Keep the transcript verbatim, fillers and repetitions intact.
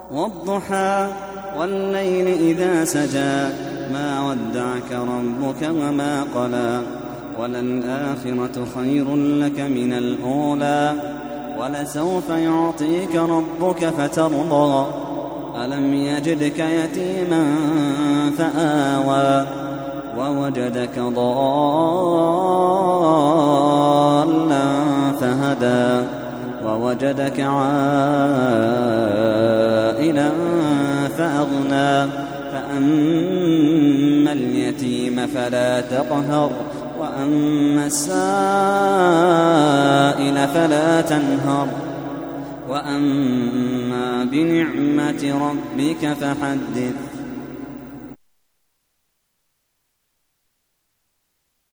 والضحى والليل إذا سجى ما ودعك ربك وما قلى وللآخرة خير لك من الأولى ولسوف يعطيك ربك فترضى ألم يجدك يتيما فآوى ووجدك ضالا فهدى ووجدك عائلا فأغنى فأما اليتيم فلا تقهر وأما السائل فلا تنهر وأما بنعمة ربك فحدث